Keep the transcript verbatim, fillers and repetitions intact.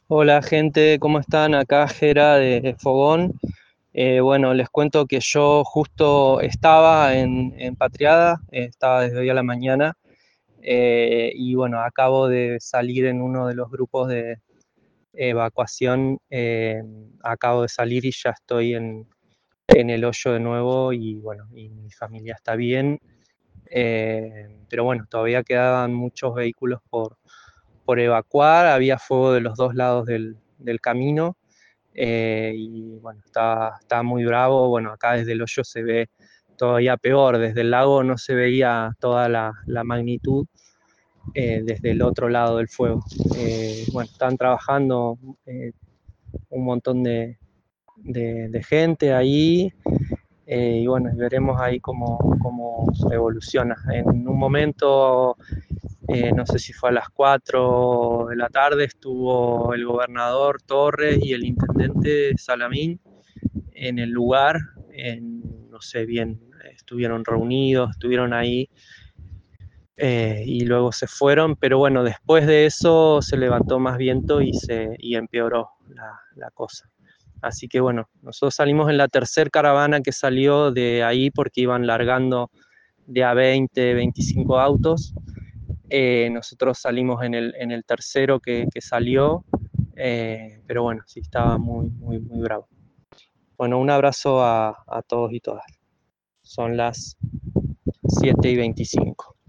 Hola gente, ¿cómo están? Acá Jera de Fogón. Eh, bueno, les cuento que yo justo estaba en, en Patriada, eh, estaba desde hoy a la mañana, eh, y bueno, acabo de salir en uno de los grupos de evacuación, eh, acabo de salir y ya estoy en, en el hoyo de nuevo y bueno, y mi familia está bien, eh, pero bueno, todavía quedaban muchos vehículos por, por evacuar, había fuego de los dos lados del, del camino. Eh, y bueno, está, está muy bravo. Bueno, acá desde el hoyo se ve todavía peor, desde el lago no se veía toda la, la magnitud, eh, desde el otro lado del fuego. Eh, bueno, están trabajando eh, un montón de, de, de gente ahí, eh, y bueno, veremos ahí cómo, cómo evoluciona. En un momento, eh, no sé si fue a las cuatro de la tarde, estuvo el gobernador Torres y el intendente Salamín en el lugar, en, no sé bien, estuvieron reunidos, estuvieron ahí, eh, y luego se fueron, pero bueno, después de eso se levantó más viento y, se, y empeoró la, la cosa. Así que bueno, nosotros salimos en la tercera caravana que salió de ahí porque iban largando de a veinte, veinticinco autos. Eh, nosotros salimos en el, en el tercero que, que salió, eh, pero bueno, sí estaba muy, muy, muy bravo. Bueno, un abrazo a, a todos y todas. Son las siete y veinticinco.